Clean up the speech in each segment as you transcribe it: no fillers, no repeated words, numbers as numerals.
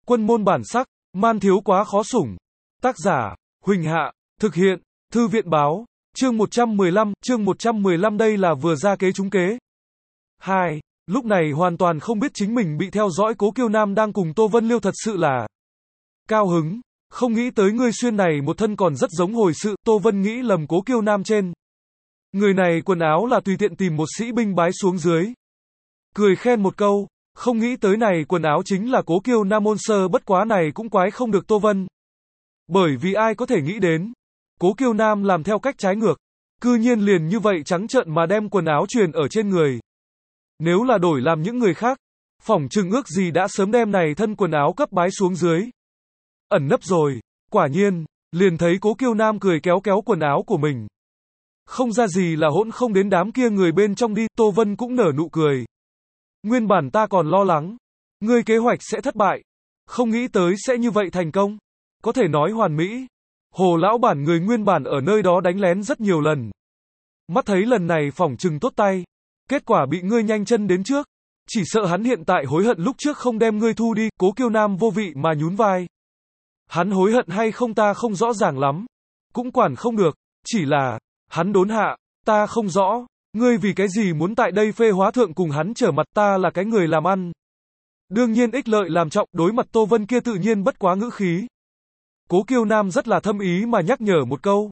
Quân môn bản sắc, man thiếu quá khó sủng. Tác giả, Huỳnh Hạ, thực hiện, Thư viện báo, chương 115 đây là vừa ra kế trúng kế. 2. Lúc này hoàn toàn không biết chính mình bị theo dõi, Cố Kiêu Nam đang cùng Tô Vân Liêu thật sự là cao hứng, không nghĩ tới ngươi xuyên này một thân còn rất giống hồi sự. Tô Vân nghĩ lầm Cố Kiêu Nam trên người này quần áo là tùy tiện tìm một sĩ binh bái xuống dưới. Cười khen một câu, không nghĩ tới này quần áo chính là Cố Kiêu Nam môn sơ, bất quá này cũng quái không được Tô Vân. Bởi vì ai có thể nghĩ đến, Cố Kiêu Nam làm theo cách trái ngược, cư nhiên liền như vậy trắng trợn mà đem quần áo truyền ở trên người. Nếu là đổi làm những người khác, phỏng chừng ước gì đã sớm đem này thân quần áo cấp bái xuống dưới. Ẩn nấp rồi, quả nhiên, liền thấy Cố Kiêu Nam cười kéo kéo quần áo của mình. Không ra gì là hỗn không đến đám kia người bên trong đi. Tô Vân cũng nở nụ cười. Nguyên bản ta còn lo lắng, ngươi kế hoạch sẽ thất bại, không nghĩ tới sẽ như vậy thành công. Có thể nói hoàn mỹ. Hồ lão bản người nguyên bản ở nơi đó đánh lén rất nhiều lần. Mắt thấy lần này phỏng chừng tốt tay, kết quả bị ngươi nhanh chân đến trước. Chỉ sợ hắn hiện tại hối hận lúc trước không đem ngươi thu đi. Cố Kiêu Nam vô vị mà nhún vai. Hắn hối hận hay không ta không rõ ràng lắm, cũng quản không được, chỉ là hắn đốn hạ, ta không rõ, ngươi vì cái gì muốn tại đây phê hóa thượng cùng hắn trở mặt. Ta là cái người làm ăn, đương nhiên ích lợi làm trọng. Đối mặt Tô Vân kia tự nhiên bất quá ngữ khí. Cố Kiêu Nam rất là thâm ý mà nhắc nhở một câu.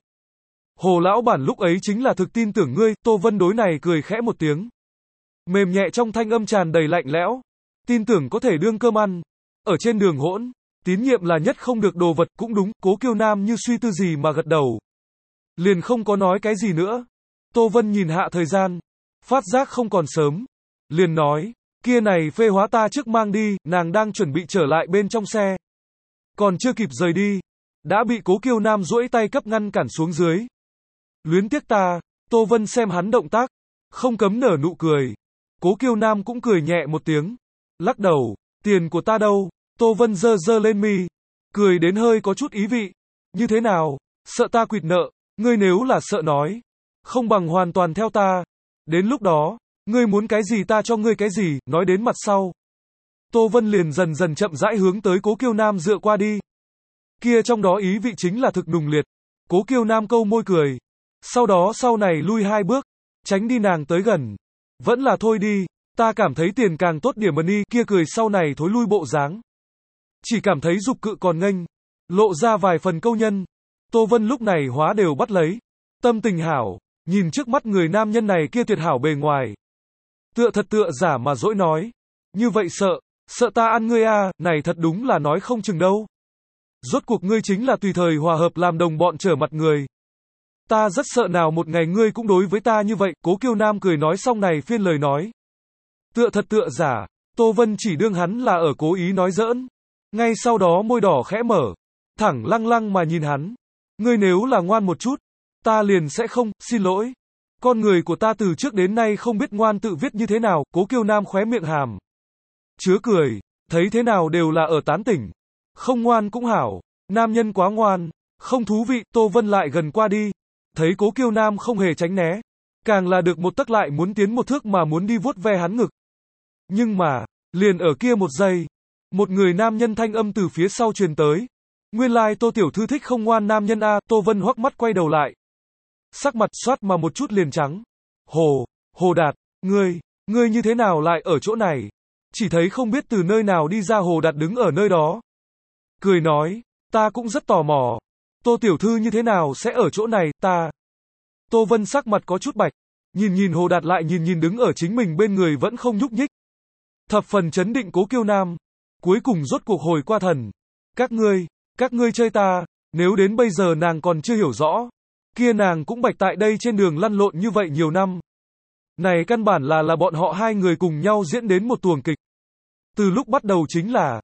Hồ lão bản lúc ấy chính là thực tin tưởng ngươi. Tô Vân đối này cười khẽ một tiếng, mềm nhẹ trong thanh âm tràn đầy lạnh lẽo. Tin tưởng có thể đương cơm ăn, ở trên đường hỗn, tín nhiệm là nhất không được đồ vật. Cũng đúng. Cố Kiêu Nam như suy tư gì mà gật đầu, liền không có nói cái gì nữa. Tô Vân nhìn hạ thời gian, phát giác không còn sớm, liền nói, kia này phê hóa ta trước mang đi. Nàng đang chuẩn bị trở lại bên trong xe, còn chưa kịp rời đi, đã bị Cố Kiêu Nam duỗi tay cấp ngăn cản xuống dưới. Luyến tiếc ta. Tô Vân xem hắn động tác, không cấm nở nụ cười. Cố Kiêu Nam cũng cười nhẹ một tiếng, lắc đầu, tiền của ta đâu? Tô Vân giơ giơ lên mi, cười đến hơi có chút ý vị. Như thế nào, sợ ta quỵt nợ? Ngươi nếu là sợ nói, không bằng hoàn toàn theo ta. Đến lúc đó, ngươi muốn cái gì ta cho ngươi cái gì. Nói đến mặt sau, Tô Vân liền dần dần chậm rãi hướng tới Cố Kiêu Nam dựa qua đi. Kia trong đó ý vị chính là thực nùng liệt. Cố Kiêu Nam câu môi cười, sau đó sau này lui hai bước, tránh đi nàng tới gần. Vẫn là thôi đi, ta cảm thấy tiền càng tốt điểm ơn y. Kia cười sau này thối lui bộ dáng, chỉ cảm thấy dục cự còn nghênh, lộ ra vài phần câu nhân. Tô Vân lúc này hóa đều bắt lấy, tâm tình hảo, nhìn trước mắt người nam nhân này kia tuyệt hảo bề ngoài, tựa thật tựa giả mà dỗi nói, như vậy sợ ta ăn ngươi à? Này thật đúng là nói không chừng đâu. Rốt cuộc ngươi chính là tùy thời hòa hợp làm đồng bọn trở mặt người. Ta rất sợ nào một ngày ngươi cũng đối với ta như vậy. Cố Kiêu Nam cười nói xong này phiên lời nói, tựa thật tựa giả. Tô Vân chỉ đương hắn là ở cố ý nói giỡn, ngay sau đó môi đỏ khẽ mở, thẳng lăng lăng mà nhìn hắn. Ngươi nếu là ngoan một chút, ta liền sẽ không, xin lỗi. Con người của ta từ trước đến nay không biết ngoan tự viết như thế nào. Cố Kiêu Nam khóe miệng hàm chứa cười, thấy thế nào đều là ở tán tỉnh. Không ngoan cũng hảo, nam nhân quá ngoan, không thú vị. Tô Vân lại gần qua đi, thấy Cố Kiêu Nam không hề tránh né, càng là được một tấc lại muốn tiến một thước mà muốn đi vuốt ve hắn ngực. Nhưng mà, liền ở kia một giây, một người nam nhân thanh âm từ phía sau truyền tới. Nguyên lai Tô tiểu thư thích không ngoan nam nhân a. Tô Vân hoắc mắt quay đầu lại, sắc mặt xoát mà một chút liền trắng. Hồ Đạt, ngươi như thế nào lại ở chỗ này? Chỉ thấy không biết từ nơi nào đi ra Hồ Đạt đứng ở nơi đó, cười nói, ta cũng rất tò mò, Tô tiểu thư như thế nào sẽ ở chỗ này. Ta. Tô Vân sắc mặt có chút bạch, nhìn Hồ Đạt lại nhìn đứng ở chính mình bên người vẫn không nhúc nhích, thập phần chấn định Cố Kiêu Nam, cuối cùng rốt cuộc hồi qua thần. Các ngươi chơi ta. Nếu đến bây giờ nàng còn chưa hiểu rõ, kia nàng cũng bạch tại đây trên đường lăn lộn như vậy nhiều năm. Này căn bản là bọn họ hai người cùng nhau diễn đến một tuồng kịch. Từ lúc bắt đầu chính là,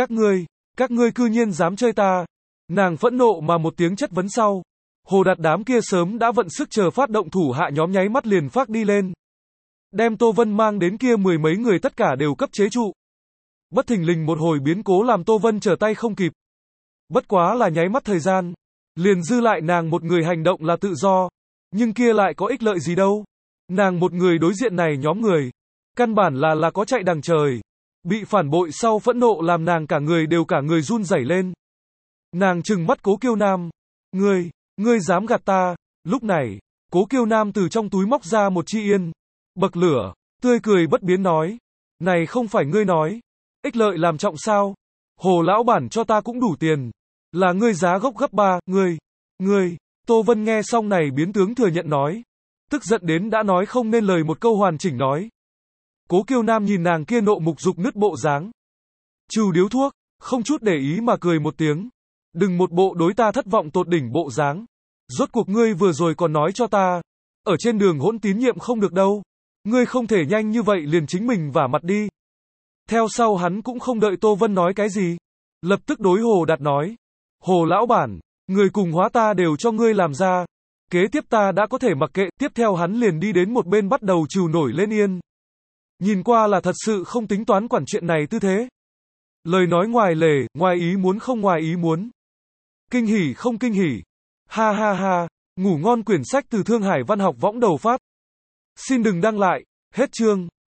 các ngươi cư nhiên dám chơi ta. Nàng phẫn nộ mà một tiếng chất vấn sau, Hồ Đạt đám kia sớm đã vận sức chờ phát động thủ hạ nhóm nháy mắt liền phát đi lên, đem Tô Vân mang đến kia mười mấy người tất cả đều cấp chế trụ. Bất thình lình một hồi biến cố làm Tô Vân trở tay không kịp. Bất quá là nháy mắt thời gian, liền dư lại nàng một người hành động là tự do, nhưng kia lại có ích lợi gì đâu. Nàng một người đối diện này nhóm người, căn bản là có chạy đằng trời. Bị phản bội sau phẫn nộ làm nàng cả người run rẩy lên. Nàng trừng mắt Cố Kiêu Nam. Ngươi dám gạt ta. Lúc này, Cố Kiêu Nam từ trong túi móc ra một chi yên. Bậc lửa, tươi cười bất biến nói. Này không phải ngươi nói. Ích lợi làm trọng sao? Hồ lão bản cho ta cũng đủ tiền. Là ngươi giá gốc gấp 3, ngươi. Tô Vân nghe xong này biến tướng thừa nhận nói. Tức giận đến đã nói không nên lời một câu hoàn chỉnh nói. Cố Kiêu Nam nhìn nàng kia nộ mục dục nứt bộ dáng. Trừ điếu thuốc, không chút để ý mà cười một tiếng. Đừng một bộ đối ta thất vọng tột đỉnh bộ dáng. Rốt cuộc ngươi vừa rồi còn nói cho ta. Ở trên đường hỗn tín nhiệm không được đâu. Ngươi không thể nhanh như vậy liền chính mình vả mặt đi. Theo sau hắn cũng không đợi Tô Vân nói cái gì. Lập tức đối Hồ Đạt nói. Hồ lão bản, người cùng hóa ta đều cho ngươi làm ra. Kế tiếp ta đã có thể mặc kệ. Tiếp theo hắn liền đi đến một bên bắt đầu trừ nổi lên yên. Nhìn qua là thật sự không tính toán quản chuyện này tư thế. Lời nói ngoài lề, ngoài ý muốn không ngoài ý muốn. Kinh hỉ không kinh hỉ. Ha ha ha, ngủ ngon quyển sách từ Thương Hải Văn học võng đầu phát. Xin đừng đăng lại, hết chương.